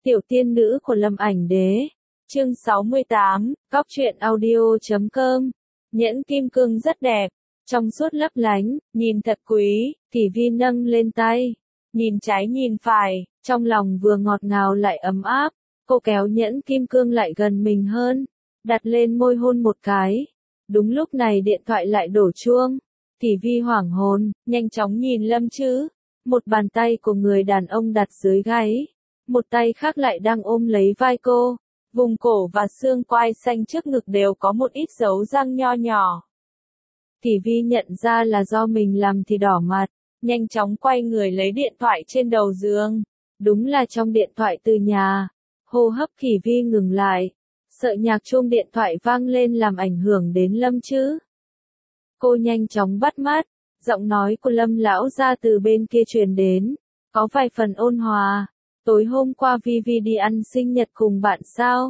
Tiểu tiên nữ của Lâm Ảnh Đế. Chương 68, Cóc truyện audio.com. Nhẫn kim cương rất đẹp, trong suốt lấp lánh, nhìn thật quý. Tỷ Vi nâng lên tay, nhìn trái nhìn phải, trong lòng vừa ngọt ngào lại ấm áp. Cô kéo nhẫn kim cương lại gần mình hơn, đặt lên môi hôn một cái. Đúng lúc này điện thoại lại đổ chuông. Tỷ Vi hoảng hồn, nhanh chóng nhìn Lâm Trứ. Một bàn tay của người đàn ông đặt dưới gáy, một tay khác lại đang ôm lấy vai cô. Vùng cổ và xương quai xanh trước ngực đều có một ít dấu răng nho nhỏ. Tỷ Vi nhận ra là do mình làm thì đỏ mặt, nhanh chóng quay người lấy điện thoại trên đầu giường. Đúng là trong điện thoại từ nhà. Hô hấp Tỷ Vi ngừng lại, sợ nhạc chuông điện thoại vang lên làm ảnh hưởng đến Lâm Trứ. Cô nhanh chóng bắt mắt, giọng nói của Lâm lão gia từ bên kia truyền đến, có vài phần ôn hòa. Tối hôm qua Vi Vi đi ăn sinh nhật cùng bạn sao?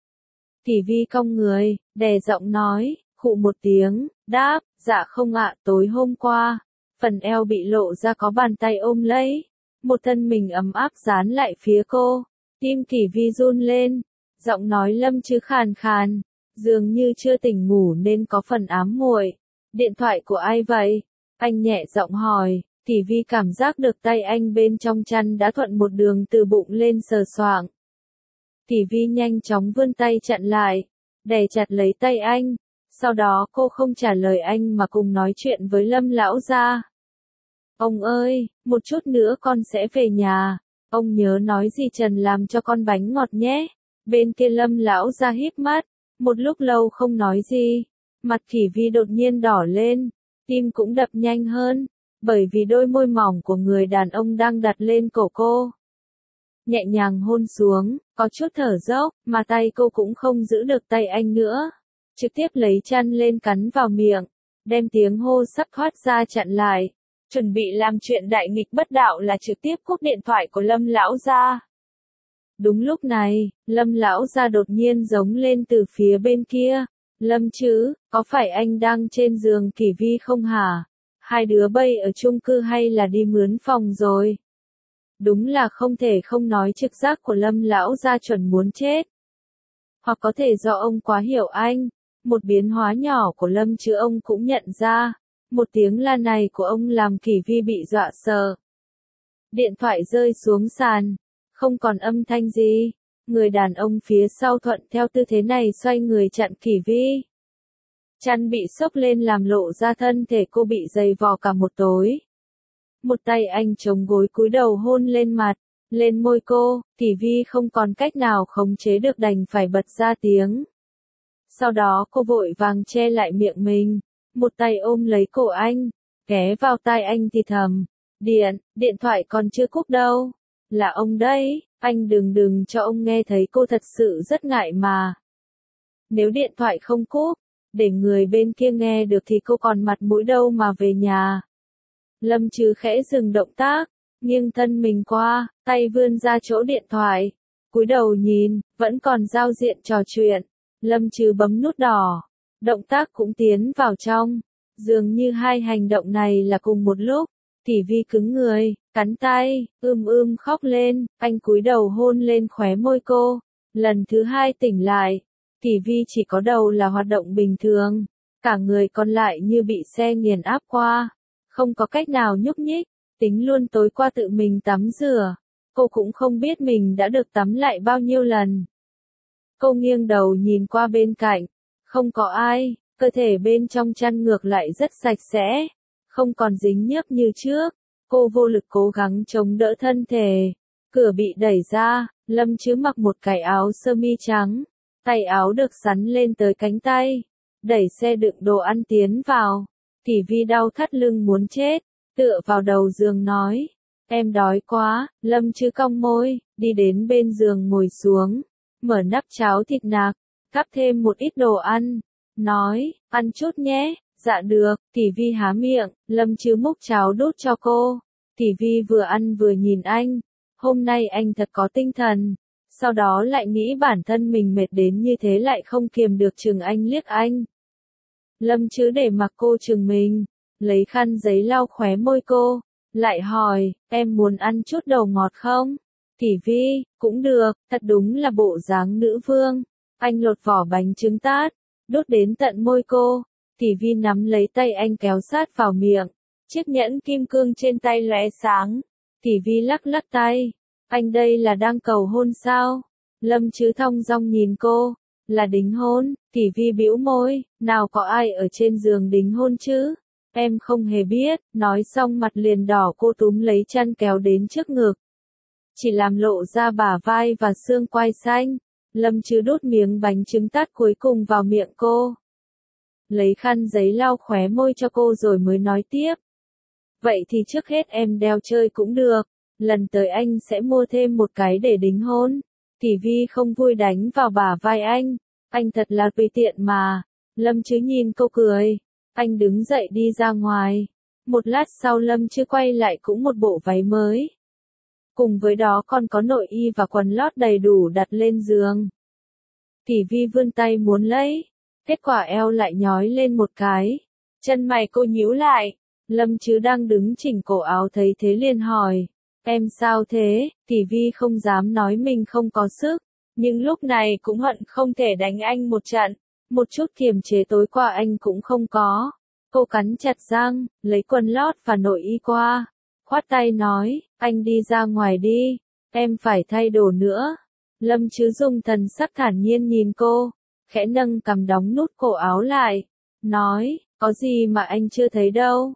Tỷ Vi cong người, đè giọng nói, khụ một tiếng, đáp, dạ không ạ, tối hôm qua. Phần eo bị lộ ra có bàn tay ôm lấy, một thân mình ấm áp dán lại phía cô. Tim Tỷ Vi run lên, giọng nói Lâm Trứ khàn khàn, dường như chưa tỉnh ngủ nên có phần ám muội. Điện thoại của ai vậy? Anh nhẹ giọng hỏi. Tỷ Vi cảm giác được tay anh bên trong chăn đã thuận một đường từ bụng lên sờ soạng. Tỷ Vi nhanh chóng vươn tay chặn lại, đè chặt lấy tay anh. Sau đó cô không trả lời anh mà cùng nói chuyện với Lâm lão gia. Ông ơi, một chút nữa con sẽ về nhà. Ông nhớ nói gì Trần làm cho con bánh ngọt nhé. Bên kia Lâm lão gia híp mắt, một lúc lâu không nói gì. Mặt Tỷ Vi đột nhiên đỏ lên, tim cũng đập nhanh hơn, bởi vì đôi môi mỏng của người đàn ông đang đặt lên cổ cô. Nhẹ nhàng hôn xuống, có chút thở dốc, mà tay cô cũng không giữ được tay anh nữa. Trực tiếp lấy chăn lên cắn vào miệng, đem tiếng hô sắp thoát ra chặn lại. Chuẩn bị làm chuyện đại nghịch bất đạo là trực tiếp cúp điện thoại của Lâm lão gia. Đúng lúc này, Lâm lão gia đột nhiên giống lên từ phía bên kia. Lâm Trứ, có phải anh đang trên giường Tỷ Vi không hả? Hai đứa bây ở chung cư hay là đi mướn phòng rồi? Đúng là không thể không nói trực giác của Lâm lão gia chuẩn muốn chết. Hoặc có thể do ông quá hiểu anh. Một biến hóa nhỏ của Lâm Trứ ông cũng nhận ra. Một tiếng la này của ông làm Tỷ Vi bị dọa sợ. Điện thoại rơi xuống sàn, không còn âm thanh gì. Người đàn ông phía sau thuận theo tư thế này xoay người chặn Tỷ Vi. Chăn bị xốc lên làm lộ ra thân thể cô bị dày vò cả một tối. Một tay anh chống gối cúi đầu hôn lên mặt, lên môi cô. Tỷ Vi không còn cách nào khống chế được đành phải bật ra tiếng. Sau đó cô vội vàng che lại miệng mình, một tay ôm lấy cổ anh, ghé vào tai anh thì thầm. Điện thoại còn chưa cúp đâu. Là ông đấy, anh đừng cho ông nghe thấy, cô thật sự rất ngại mà. Nếu điện thoại không cúp, để người bên kia nghe được thì cô còn mặt mũi đâu mà về nhà. Lâm Trứ khẽ dừng động tác, nghiêng thân mình qua, tay vươn ra chỗ điện thoại, cúi đầu nhìn, vẫn còn giao diện trò chuyện. Lâm Trứ bấm nút đỏ, động tác cũng tiến vào trong, dường như hai hành động này là cùng một lúc. Tỷ Vi cứng người, cắn tay, khóc lên, anh cúi đầu hôn lên khóe môi cô. Lần thứ hai tỉnh lại, Tỷ Vi chỉ có đầu là hoạt động bình thường, cả người còn lại như bị xe nghiền áp qua, không có cách nào nhúc nhích. Tính luôn tối qua tự mình tắm rửa, cô cũng không biết mình đã được tắm lại bao nhiêu lần. Cô nghiêng đầu nhìn qua bên cạnh, không có ai, cơ thể bên trong chăn ngược lại rất sạch sẽ, không còn dính nhớp như trước. Cô vô lực cố gắng chống đỡ thân thể. Cửa bị đẩy ra, Lâm Trứ mặc một cái áo sơ mi trắng, tay áo được xắn lên tới cánh tay, đẩy xe đựng đồ ăn tiến vào. Tỷ Vi đau thắt lưng muốn chết, tựa vào đầu giường nói, em đói quá. Lâm Trứ cong môi, đi đến bên giường ngồi xuống, mở nắp cháo thịt nạc, gắp thêm một ít đồ ăn, nói, ăn chút nhé. Dạ được. Tỷ Vi há miệng, Lâm Trứ múc cháo đút cho cô. Tỷ Vi vừa ăn vừa nhìn anh, hôm nay anh thật có tinh thần. Sau đó lại nghĩ bản thân mình mệt đến như thế lại không kiềm được chừng anh liếc anh. Lâm Trứ để mặc cô chừng mình, lấy khăn giấy lau khóe môi cô, lại hỏi, em muốn ăn chút đồ ngọt không? Tỷ Tỷ Vi, cũng được, thật đúng là bộ dáng nữ vương. Anh lột vỏ bánh trứng tát, đút đến tận môi cô. Tỷ Vi nắm lấy tay anh kéo sát vào miệng. Chiếc nhẫn kim cương trên tay lóe sáng. Tỷ Vi lắc lắc tay. Anh đây là đang cầu hôn sao? Lâm Chứ thong dong nhìn cô. Là đính hôn. Tỷ Vi bĩu môi. Nào có ai ở trên giường đính hôn chứ? Em không hề biết. Nói xong mặt liền đỏ, cô túm lấy chăn kéo đến trước ngực. Chỉ làm lộ ra bả vai và xương quai xanh. Lâm Chứ đút miếng bánh trứng tát cuối cùng vào miệng cô. Lấy khăn giấy lau khóe môi cho cô rồi mới nói tiếp. Vậy thì trước hết em đeo chơi cũng được. Lần tới anh sẽ mua thêm một cái để đính hôn. Tỷ Vi không vui đánh vào bả vai anh. Anh thật là tùy tiện mà. Lâm Chứ nhìn cô cười. Anh đứng dậy đi ra ngoài. Một lát sau Lâm Chứ quay lại cũng một bộ váy mới. Cùng với đó còn có nội y và quần lót đầy đủ đặt lên giường. Tỷ Vi vươn tay muốn lấy. Kết quả eo lại nhói lên một cái. Chân mày cô nhíu lại. Lâm Chứ đang đứng chỉnh cổ áo thấy thế liền hỏi. Em sao thế? Tỷ Vi không dám nói mình không có sức. Nhưng lúc này cũng hận không thể đánh anh một trận. Một chút kiềm chế tối qua anh cũng không có. Cô cắn chặt răng, lấy quần lót và nội y qua. Khoát tay nói, anh đi ra ngoài đi. Em phải thay đồ nữa. Lâm Chứ dùng thần sắc thản nhiên nhìn cô. Khẽ nâng cằm đóng nút cổ áo lại. Nói, có gì mà anh chưa thấy đâu.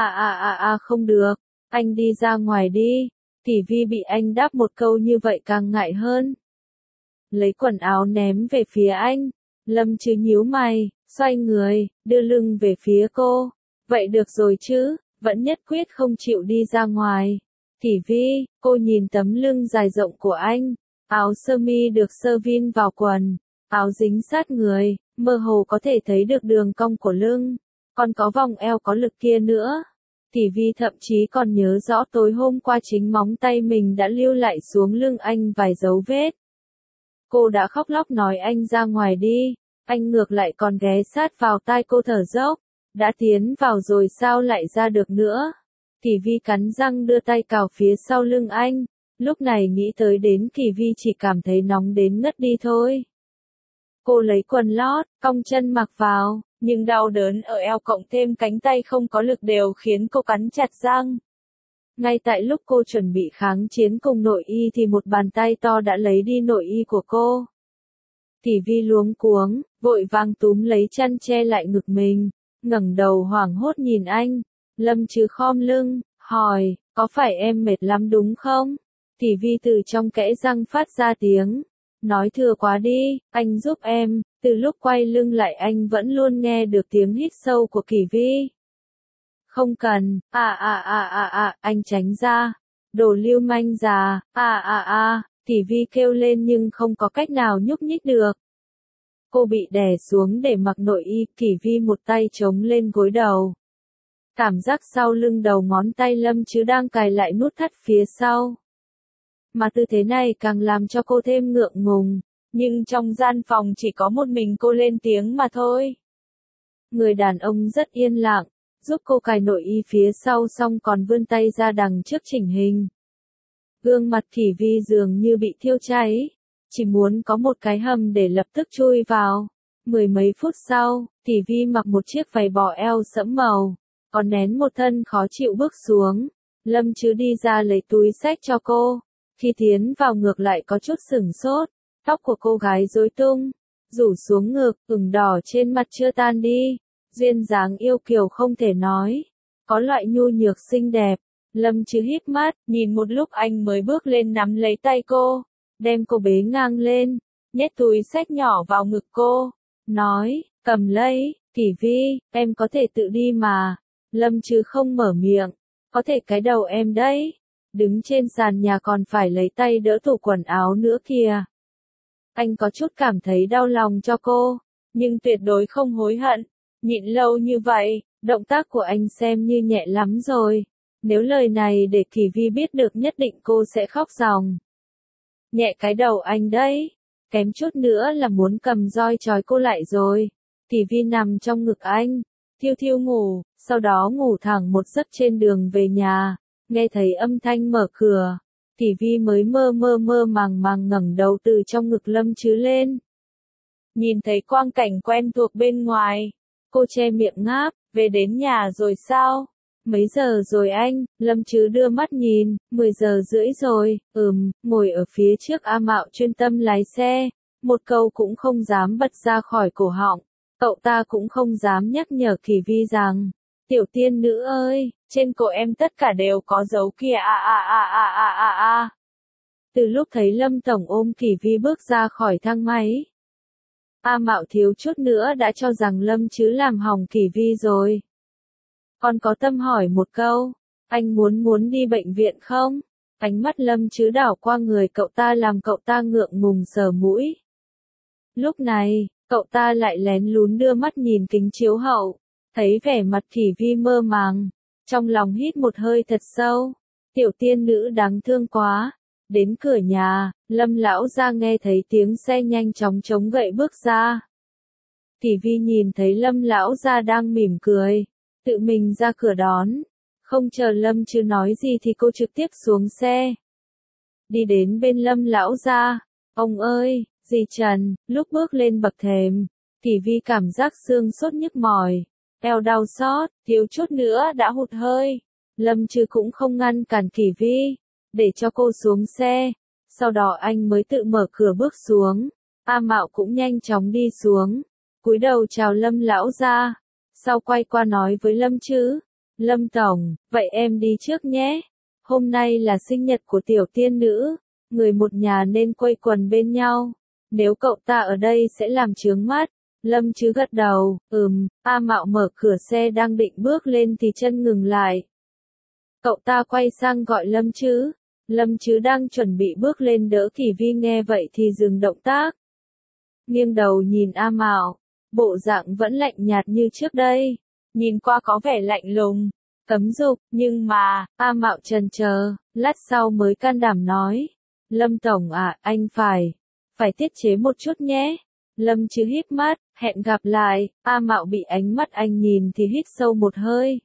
Không được. Anh đi ra ngoài đi. Tỷ Vi bị anh đáp một câu như vậy càng ngại hơn. Lấy quần áo ném về phía anh. Lâm Chứ nhíu mày, xoay người, đưa lưng về phía cô. Vậy được rồi chứ, vẫn nhất quyết không chịu đi ra ngoài. Tỷ Vi, cô nhìn tấm lưng dài rộng của anh. Áo sơ mi được sơ vin vào quần. Áo dính sát người, mơ hồ có thể thấy được đường cong của lưng. Còn có vòng eo có lực kia nữa. Tỷ Vi thậm chí còn nhớ rõ tối hôm qua chính móng tay mình đã lưu lại xuống lưng anh vài dấu vết. Cô đã khóc lóc nói anh ra ngoài đi. Anh ngược lại còn ghé sát vào tai cô thở dốc. Đã tiến vào rồi sao lại ra được nữa. Tỷ Vi cắn răng đưa tay cào phía sau lưng anh. Lúc này nghĩ tới đến Kỳ Vi chỉ cảm thấy nóng đến ngất đi thôi. Cô lấy quần lót, cong chân mặc vào, nhưng đau đớn ở eo cộng thêm cánh tay không có lực đều khiến cô cắn chặt răng. Ngay tại lúc cô chuẩn bị kháng chiến cùng nội y thì một bàn tay to đã lấy đi nội y của cô. Tỷ Vi luống cuống, vội vàng túm lấy chăn che lại ngực mình, ngẩng đầu hoảng hốt nhìn anh. Lâm Chứ khom lưng, hỏi, có phải em mệt lắm đúng không? Tỷ Vi từ trong kẽ răng phát ra tiếng. Nói thừa quá đi, anh giúp em. Từ lúc quay lưng lại anh vẫn luôn nghe được tiếng hít sâu của Kỳ Vi. Không cần, anh tránh ra. Đồ lưu manh già, Tỷ Vi kêu lên nhưng không có cách nào nhúc nhích được. Cô bị đè xuống để mặc nội y, Kỳ Vi một tay chống lên gối đầu. Cảm giác sau lưng đầu ngón tay Lâm Chứ đang cài lại nút thắt phía sau. Mà tư thế này càng làm cho cô thêm ngượng ngùng. Nhưng trong gian phòng chỉ có một mình cô lên tiếng mà thôi. Người đàn ông rất yên lặng, giúp cô cài nội y phía sau xong còn vươn tay ra đằng trước chỉnh hình. Gương mặt Kỳ Vi dường như bị thiêu cháy, chỉ muốn có một cái hầm để lập tức chui vào. Mười mấy phút sau, Kỳ Vi mặc một chiếc váy bò eo sẫm màu, còn nén một thân khó chịu bước xuống. Lâm Chứ đi ra lấy túi xách cho cô. Khi tiến vào ngược lại có chút sửng sốt. Tóc của cô gái rối tung, rủ xuống ngực, ửng đỏ trên mặt chưa tan đi. Duyên dáng yêu kiều không thể nói. Có loại nhu nhược xinh đẹp. Lâm Chứ híp mắt, nhìn một lúc anh mới bước lên nắm lấy tay cô. Đem cô bế ngang lên, nhét túi xách nhỏ vào ngực cô. Nói, cầm lấy, Kỳ Vi, em có thể tự đi mà. Lâm Chứ không mở miệng. Có thể cái đầu em đấy. Đứng trên sàn nhà còn phải lấy tay đỡ tủ quần áo nữa kìa. Anh có chút cảm thấy đau lòng cho cô, nhưng tuyệt đối không hối hận. Nhịn lâu như vậy, động tác của anh xem như nhẹ lắm rồi. Nếu lời này để Kỳ Vi biết được nhất định cô sẽ khóc ròng. Nhẹ cái đầu anh đấy, kém chút nữa là muốn cầm roi trói cô lại rồi. Kỳ Vi nằm trong ngực anh, thiêu thiêu ngủ, sau đó ngủ thẳng một giấc trên đường về nhà. Nghe thấy âm thanh mở cửa, Tỷ Vi mới mơ màng ngẩng đầu từ trong ngực Lâm Trứ lên. Nhìn thấy quang cảnh quen thuộc bên ngoài. Cô che miệng ngáp, về đến nhà rồi sao? Mấy giờ rồi anh? Lâm Trứ đưa mắt nhìn, 10 giờ rưỡi rồi, ngồi ở phía trước A Mạo chuyên tâm lái xe. Một câu cũng không dám bật ra khỏi cổ họng. Cậu ta cũng không dám nhắc nhở Kỳ Vi rằng, tiểu tiên nữ ơi, trên cổ em tất cả đều có dấu kia a. Từ lúc thấy Lâm Tổng ôm Kỳ Vi bước ra khỏi thang máy, A Mạo thiếu chút nữa đã cho rằng Lâm Trứ làm hỏng Kỳ Vi rồi. Còn có tâm hỏi một câu, anh muốn đi bệnh viện không? Ánh mắt Lâm Trứ đảo qua người cậu ta làm cậu ta ngượng ngùng sờ mũi. Lúc này, cậu ta lại lén lún đưa mắt nhìn kính chiếu hậu, thấy vẻ mặt Kỳ Vi mơ màng, trong lòng hít một hơi thật sâu. Tiểu tiên nữ đáng thương quá. Đến cửa nhà, Lâm lão gia nghe thấy tiếng xe nhanh chóng chống gậy bước ra. Kỳ Vi nhìn thấy Lâm lão gia đang mỉm cười, tự mình ra cửa đón. Không chờ Lâm Trứ nói gì thì cô trực tiếp xuống xe. Đi đến bên Lâm lão gia. Ông ơi, dì Trần, lúc bước lên bậc thềm, Kỳ Vi cảm giác xương sốt nhức mỏi, eo đau xót, thiếu chút nữa đã hụt hơi. Lâm Trứ cũng không ngăn cản Kỳ Vi, để cho cô xuống xe. Sau đó anh mới tự mở cửa bước xuống. A Mạo cũng nhanh chóng đi xuống, cúi đầu chào Lâm lão gia. Sau quay qua nói với Lâm Trứ, Lâm Tổng, vậy em đi trước nhé. Hôm nay là sinh nhật của tiểu tiên nữ, người một nhà nên quây quần bên nhau. Nếu cậu ta ở đây sẽ làm chướng mắt. Lâm Trứ gật đầu, A Mạo mở cửa xe đang định bước lên thì chân ngừng lại. Cậu ta quay sang gọi Lâm Trứ. Lâm Trứ đang chuẩn bị bước lên đỡ Kỳ Vi nghe vậy thì dừng động tác. Nghiêng đầu nhìn A Mạo, bộ dạng vẫn lạnh nhạt như trước đây, nhìn qua có vẻ lạnh lùng, cấm dục, nhưng mà, A Mạo chần chờ, lát sau mới can đảm nói. Lâm Tổng à, anh phải tiết chế một chút nhé. Lâm Trứ híp mắt, hẹn gặp lại. A Mạo bị ánh mắt anh nhìn thì hít sâu một hơi.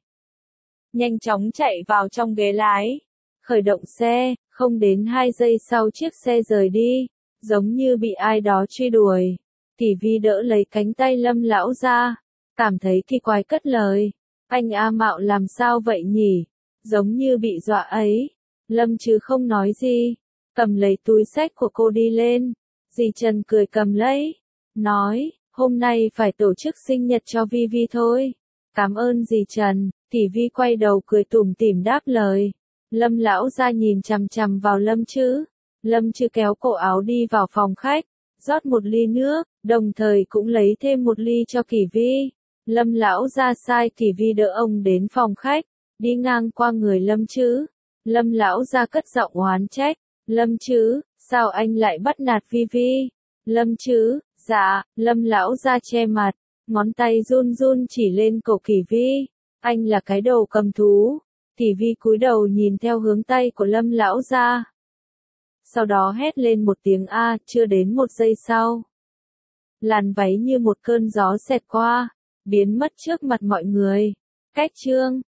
Nhanh chóng chạy vào trong ghế lái. Khởi động xe, không đến 2 giây sau chiếc xe rời đi, giống như bị ai đó truy đuổi. Kỳ Vi đỡ lấy cánh tay Lâm lão ra, cảm thấy kỳ quái cất lời. Anh A Mạo làm sao vậy nhỉ? Giống như bị dọa ấy. Lâm Trứ không nói gì, cầm lấy túi xách của cô đi lên. Dì Trần cười cầm lấy, nói, hôm nay phải tổ chức sinh nhật cho Vi Vi thôi. Cảm ơn dì Trần. Kỳ Vi quay đầu cười tủm tỉm đáp lời. Lâm lão ra nhìn chằm chằm vào Lâm Trứ. Lâm Trứ kéo cổ áo đi vào phòng khách, rót một ly nước, đồng thời cũng lấy thêm một ly cho Kỳ Vi. Lâm lão ra sai Kỳ Vi đỡ ông đến phòng khách, đi ngang qua người Lâm Trứ. Lâm lão ra cất giọng oán trách. Lâm Trứ, sao anh lại bắt nạt Vi Vi? Lâm Trứ, dạ. Lâm lão ra che mặt, ngón tay run run chỉ lên cổ Kỳ Vi. Anh là cái đồ cầm thú. Kỳ Vi cúi đầu nhìn theo hướng tay của Lâm lão ra. Sau đó hét lên một tiếng a, chưa đến 1 giây sau. Làn váy như một cơn gió xẹt qua, biến mất trước mặt mọi người. Cách chương